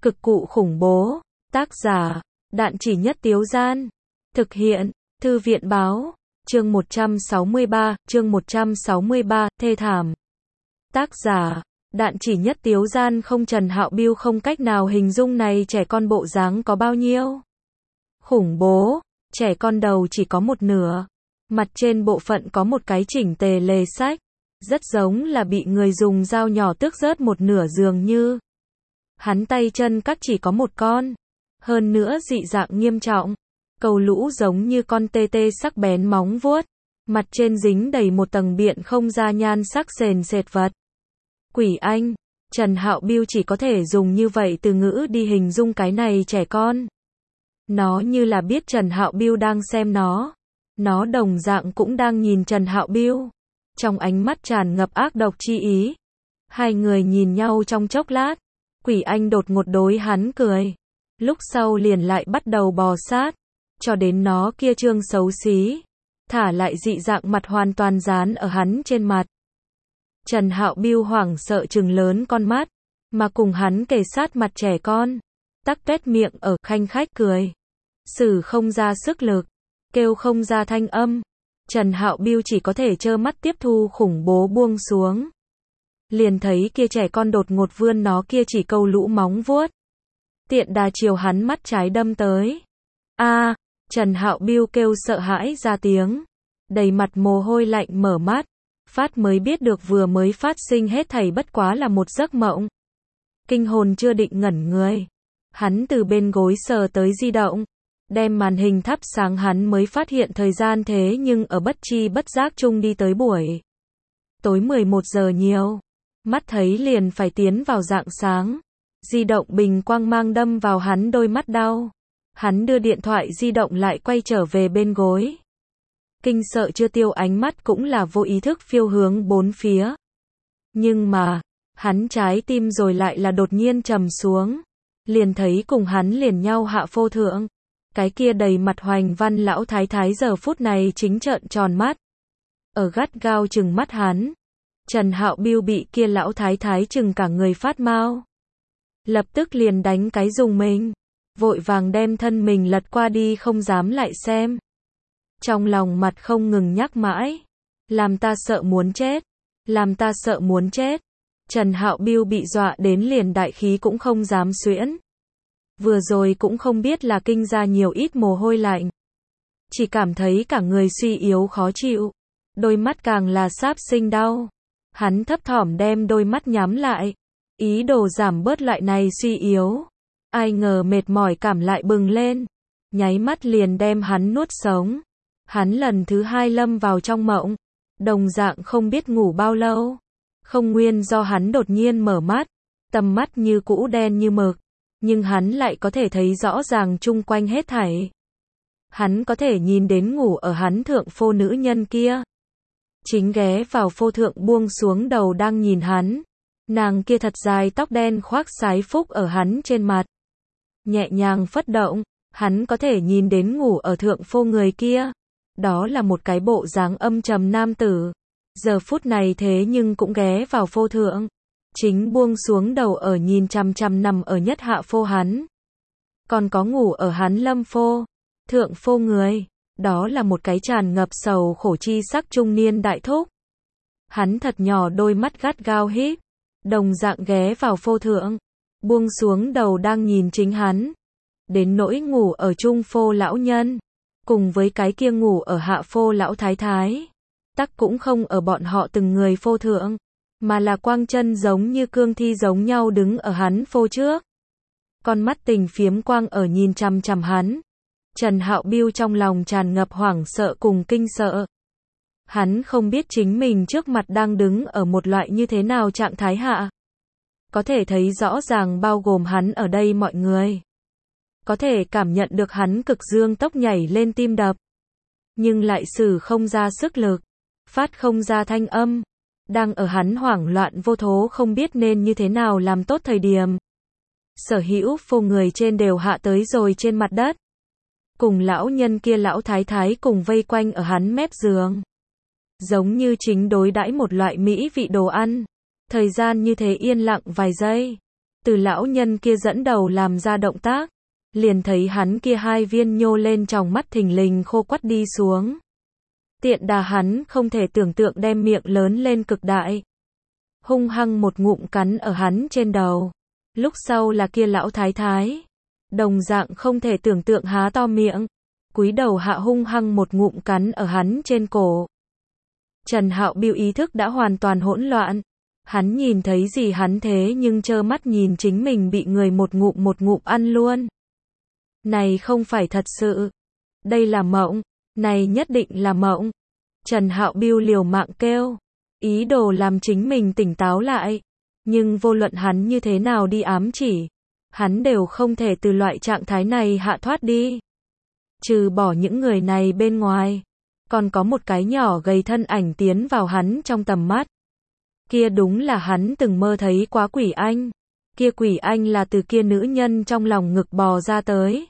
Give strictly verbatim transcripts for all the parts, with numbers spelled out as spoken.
Cực cụ khủng bố. Tác giả, Đạn Chỉ Nhất Tiếu Gian. Thực hiện, Thư viện báo. Chương một trăm sáu mươi ba, chương một trăm sáu mươi ba, thê thảm. Tác giả, Đạn Chỉ Nhất Tiếu Gian. Không, Trần Hạo Biêu không cách nào hình dung này trẻ con bộ dáng có bao nhiêu khủng bố. Trẻ con đầu chỉ có một nửa, mặt trên bộ phận có một cái chỉnh tề lề sách, rất giống là bị người dùng dao nhỏ tước rớt một nửa dường như. Hắn tay chân các chỉ có một con, hơn nữa dị dạng nghiêm trọng, cầu lũ giống như con tê tê sắc bén móng vuốt, mặt trên dính đầy một tầng biện không ra nhan sắc sền sệt vật. Quỷ anh, Trần Hạo Biêu chỉ có thể dùng như vậy từ ngữ đi hình dung cái này trẻ con. Nó như là biết Trần Hạo Biêu đang xem nó. Nó đồng dạng cũng đang nhìn Trần Hạo Biêu. Trong ánh mắt tràn ngập ác độc chi ý. Hai người nhìn nhau trong chốc lát. Quỷ anh đột ngột đối hắn cười. Lúc sau liền lại bắt đầu bò sát. Cho đến nó kia trương xấu xí. Thả lại dị dạng mặt hoàn toàn dán ở hắn trên mặt. Trần Hạo Biêu hoảng sợ trừng lớn con mắt. Mà cùng hắn kề sát mặt trẻ con. Tắc tuét miệng ở khanh khách cười. Sử không ra sức lực. Kêu không ra thanh âm. Trần Hạo Biêu chỉ có thể trơ mắt tiếp thu khủng bố buông xuống. Liền thấy kia trẻ con đột ngột vươn nó kia chỉ câu lũ móng vuốt. Tiện đà chiều hắn mắt trái đâm tới. A, Trần Hạo Biêu kêu sợ hãi ra tiếng. Đầy mặt mồ hôi lạnh mở mắt. Phát mới biết được vừa mới phát sinh hết thảy bất quá là một giấc mộng. Kinh hồn chưa định ngẩn người. Hắn từ bên gối sờ tới di động. Đem màn hình thắp sáng, hắn mới phát hiện thời gian thế nhưng ở bất chi bất giác chung đi tới buổi tối mười một giờ nhiều. Mắt thấy liền phải tiến vào rạng sáng. Di động bình quang mang đâm vào hắn đôi mắt đau. Hắn đưa điện thoại di động lại quay trở về bên gối. Kinh sợ chưa tiêu, ánh mắt cũng là vô ý thức phiêu hướng bốn phía. Nhưng mà, hắn trái tim rồi lại là đột nhiên trầm xuống. Liền thấy cùng hắn liền nhau hạ phô thượng. Cái kia đầy mặt hoành văn lão thái thái giờ phút này chính trợn tròn mắt. Ở gắt gao chừng mắt hắn. Trần Hạo Biêu bị kia lão thái thái chừng cả người phát mau. Lập tức liền đánh cái dùng mình. Vội vàng đem thân mình lật qua đi không dám lại xem. Trong lòng mặt không ngừng nhắc mãi. Làm ta sợ muốn chết. Làm ta sợ muốn chết. Trần Hạo Biêu bị dọa đến liền đại khí cũng không dám xuyễn. Vừa rồi cũng không biết là kinh ra nhiều ít mồ hôi lạnh. Chỉ cảm thấy cả người suy yếu khó chịu. Đôi mắt càng là xáp sinh đau. Hắn thấp thỏm đem đôi mắt nhắm lại. Ý đồ giảm bớt loại này suy yếu. Ai ngờ mệt mỏi cảm lại bừng lên. Nháy mắt liền đem hắn nuốt sống. Hắn lần thứ hai lâm vào trong mộng. Đồng dạng không biết ngủ bao lâu. Không nguyên do hắn đột nhiên mở mắt. Tầm mắt như cũ đen như mực. Nhưng hắn lại có thể thấy rõ ràng chung quanh hết thảy. Hắn có thể nhìn đến ngủ ở hắn thượng phô nữ nhân kia. Chính ghé vào phô thượng buông xuống đầu đang nhìn hắn. Nàng kia thật dài tóc đen khoác sái phúc ở hắn trên mặt. Nhẹ nhàng phất động, hắn có thể nhìn đến ngủ ở thượng phô người kia. Đó là một cái bộ dáng âm trầm nam tử. Giờ phút này thế nhưng cũng ghé vào phô thượng. Chính buông xuống đầu ở nhìn chằm chằm nằm ở nhất hạ phô hắn. Còn có ngủ ở hắn lâm phô. Thượng phô người. Đó là một cái tràn ngập sầu khổ chi sắc trung niên đại thúc. Hắn thật nhỏ đôi mắt gắt gao híp. Đồng dạng ghé vào phô thượng. Buông xuống đầu đang nhìn chính hắn. Đến nỗi ngủ ở trung phô lão nhân. Cùng với cái kia ngủ ở hạ phô lão thái thái. Tắc cũng không ở bọn họ từng người phô thượng. Mà là quang chân giống như cương thi giống nhau đứng ở hắn phô trước. Con mắt tình phiếm quang ở nhìn chằm chằm hắn. Trần Hạo Biêu trong lòng tràn ngập hoảng sợ cùng kinh sợ. Hắn không biết chính mình trước mặt đang đứng ở một loại như thế nào trạng thái hạ. Có thể thấy rõ ràng bao gồm hắn ở đây mọi người. Có thể cảm nhận được hắn cực dương tốc nhảy lên tim đập. Nhưng lại sử không ra sức lực. Phát không ra thanh âm. Đang ở hắn hoảng loạn vô thố không biết nên như thế nào làm tốt thời điểm. Sở hữu phô người trên đều hạ tới rồi trên mặt đất. Cùng lão nhân kia lão thái thái cùng vây quanh ở hắn mép giường. Giống như chính đối đãi một loại mỹ vị đồ ăn. Thời gian như thế yên lặng vài giây. Từ lão nhân kia dẫn đầu làm ra động tác, liền thấy hắn kia hai viên nhô lên tròng mắt thình lình khô quắt đi xuống. Tiện đà hắn không thể tưởng tượng đem miệng lớn lên cực đại. Hung hăng một ngụm cắn ở hắn trên đầu. Lúc sau là kia lão thái thái. Đồng dạng không thể tưởng tượng há to miệng. Cúi đầu hạ hung hăng một ngụm cắn ở hắn trên cổ. Trần Hạo Biêu ý thức đã hoàn toàn hỗn loạn. Hắn nhìn thấy gì hắn thế nhưng trơ mắt nhìn chính mình bị người một ngụm một ngụm ăn luôn. Này không phải thật sự. Đây là mộng. Này nhất định là mộng. Trần Hạo Biêu liều mạng kêu. Ý đồ làm chính mình tỉnh táo lại. Nhưng vô luận hắn như thế nào đi ám chỉ. Hắn đều không thể từ loại trạng thái này hạ thoát đi. Trừ bỏ những người này bên ngoài. Còn có một cái nhỏ gầy thân ảnh tiến vào hắn trong tầm mắt. Kia đúng là hắn từng mơ thấy quá quỷ anh. Kia quỷ anh là từ kia nữ nhân trong lòng ngực bò ra tới.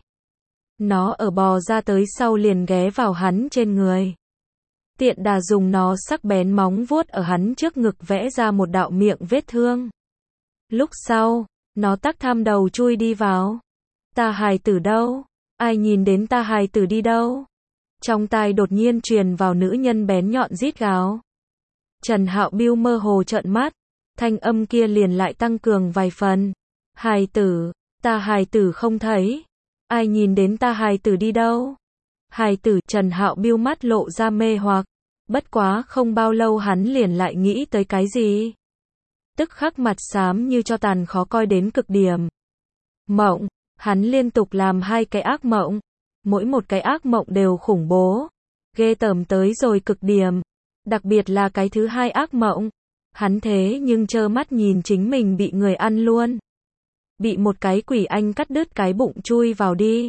Nó ở bò ra tới sau liền ghé vào hắn trên người. Tiện đà dùng nó sắc bén móng vuốt ở hắn trước ngực vẽ ra một đạo miệng vết thương. Lúc sau, nó tắc tham đầu chui đi vào. Ta hài tử đâu? Ai nhìn đến ta hài tử đi đâu? Trong tai đột nhiên truyền vào nữ nhân bén nhọn rít gào. Trần Hạo Biêu mơ hồ trợn mắt, thanh âm kia liền lại tăng cường vài phần. Hài tử, ta hài tử không thấy. Ai nhìn đến ta hài tử đi đâu? Hài tử, Trần Hạo Biêu mắt lộ ra mê hoặc. Bất quá không bao lâu hắn liền lại nghĩ tới cái gì. Tức khắc mặt xám như cho tàn khó coi đến cực điểm. Mộng, hắn liên tục làm hai cái ác mộng. Mỗi một cái ác mộng đều khủng bố. Ghê tởm tới rồi cực điểm. Đặc biệt là cái thứ hai ác mộng. Hắn thế nhưng trơ mắt nhìn chính mình bị người ăn luôn. Bị một cái quỷ anh cắt đứt cái bụng chui vào đi.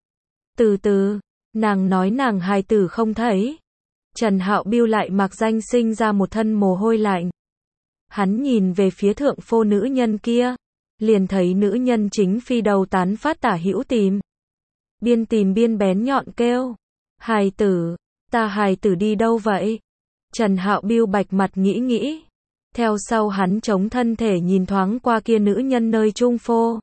Từ từ, nàng nói nàng hài tử không thấy. Trần Hạo Biêu lại mặc danh sinh ra một thân mồ hôi lạnh. Hắn nhìn về phía thượng phô nữ nhân kia. Liền thấy nữ nhân chính phi đầu tán phát tả hữu tìm. Biên tìm biên bén nhọn kêu. Hài tử, ta hài tử đi đâu vậy? Trần Hạo Biêu bạch mặt nghĩ nghĩ. Theo sau hắn chống thân thể nhìn thoáng qua kia nữ nhân nơi trung phô.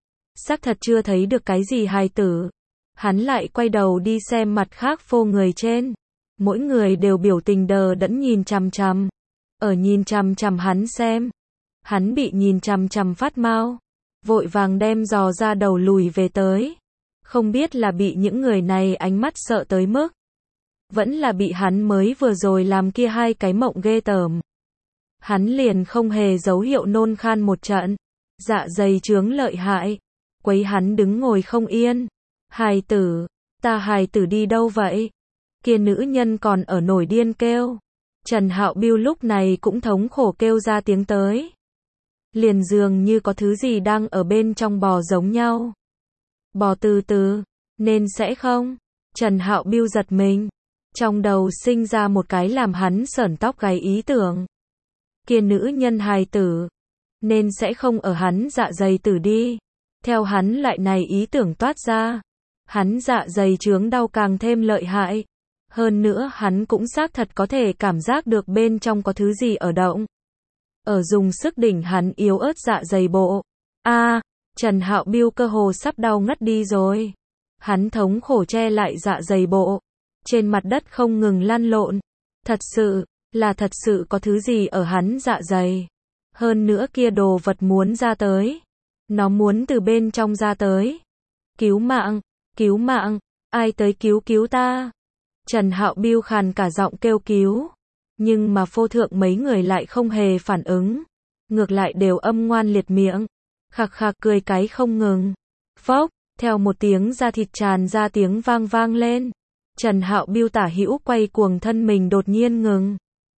Xác thật chưa thấy được cái gì hài tử. Hắn lại quay đầu đi xem mặt khác phô người trên. Mỗi người đều biểu tình đờ đẫn nhìn chằm chằm. Ở nhìn chằm chằm hắn xem. Hắn bị nhìn chằm chằm phát mau. Vội vàng đem giò ra đầu lùi về tới. Không biết là bị những người này ánh mắt sợ tới mức. Vẫn là bị hắn mới vừa rồi làm kia hai cái mộng ghê tởm. Hắn liền không hề dấu hiệu nôn khan một trận. Dạ dày chướng lợi hại. Quấy hắn đứng ngồi không yên. Hài tử, ta hài tử đi đâu vậy? Kia nữ nhân còn ở nổi điên kêu. Trần Hạo Biêu lúc này cũng thống khổ kêu ra tiếng tới. Liền dường như có thứ gì đang ở bên trong bò giống nhau. Bò từ từ, nên sẽ không? Trần Hạo Biêu giật mình. Trong đầu sinh ra một cái làm hắn sởn tóc gáy ý tưởng. Kia nữ nhân hài tử. Nên sẽ không ở hắn dạ dày tử đi. Theo hắn lại này ý tưởng toát ra. Hắn dạ dày chướng đau càng thêm lợi hại. Hơn nữa hắn cũng xác thật có thể cảm giác được bên trong có thứ gì ở động. Ở dùng sức đỉnh hắn yếu ớt dạ dày bộ. A, à, Trần Hạo Biêu cơ hồ sắp đau ngất đi rồi. Hắn thống khổ che lại dạ dày bộ. Trên mặt đất không ngừng lăn lộn. Thật sự, là thật sự có thứ gì ở hắn dạ dày. Hơn nữa kia đồ vật muốn ra tới. Nó muốn từ bên trong ra tới. Cứu mạng, cứu mạng, ai tới cứu cứu ta. Trần Hạo Biêu khàn cả giọng kêu cứu. Nhưng mà phô thượng mấy người lại không hề phản ứng. Ngược lại đều âm ngoan liệt miệng. Khạc khạc cười cái không ngừng. Phốc, theo một tiếng da thịt tràn ra tiếng vang vang lên. Trần Hạo Biêu tả hữu quay cuồng thân mình đột nhiên ngừng.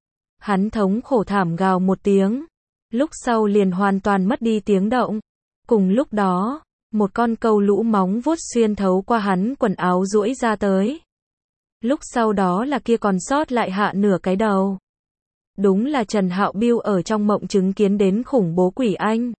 Hắn thống khổ thảm gào một tiếng. Lúc sau liền hoàn toàn mất đi tiếng động. Cùng lúc đó, một con câu lũ móng vuốt xuyên thấu qua hắn quần áo duỗi ra tới. Lúc sau đó là kia còn sót lại hạ nửa cái đầu. Đúng là Trần Hạo Biêu ở trong mộng chứng kiến đến khủng bố quỷ anh.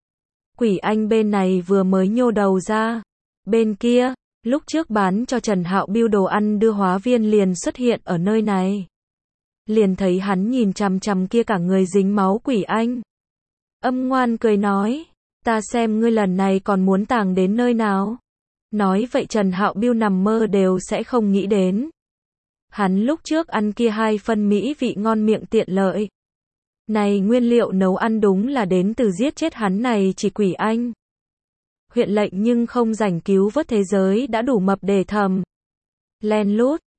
Quỷ anh bên này vừa mới nhô đầu ra. Bên kia, lúc trước bán cho Trần Hạo Biêu đồ ăn đưa hóa viên liền xuất hiện ở nơi này. Liền thấy hắn nhìn chằm chằm kia cả người dính máu quỷ anh. Âm ngoan cười nói, Ta xem ngươi lần này còn muốn tàng đến nơi nào. Nói vậy Trần Hạo Biêu nằm mơ đều sẽ không nghĩ đến. Hắn lúc trước ăn kia hai phân mỹ vị ngon miệng tiện lợi. Này nguyên liệu nấu ăn đúng là đến từ giết chết hắn này chỉ quỷ anh. Huyện lệnh nhưng không rảnh cứu vớt thế giới đã đủ mập để thầm. Len lút,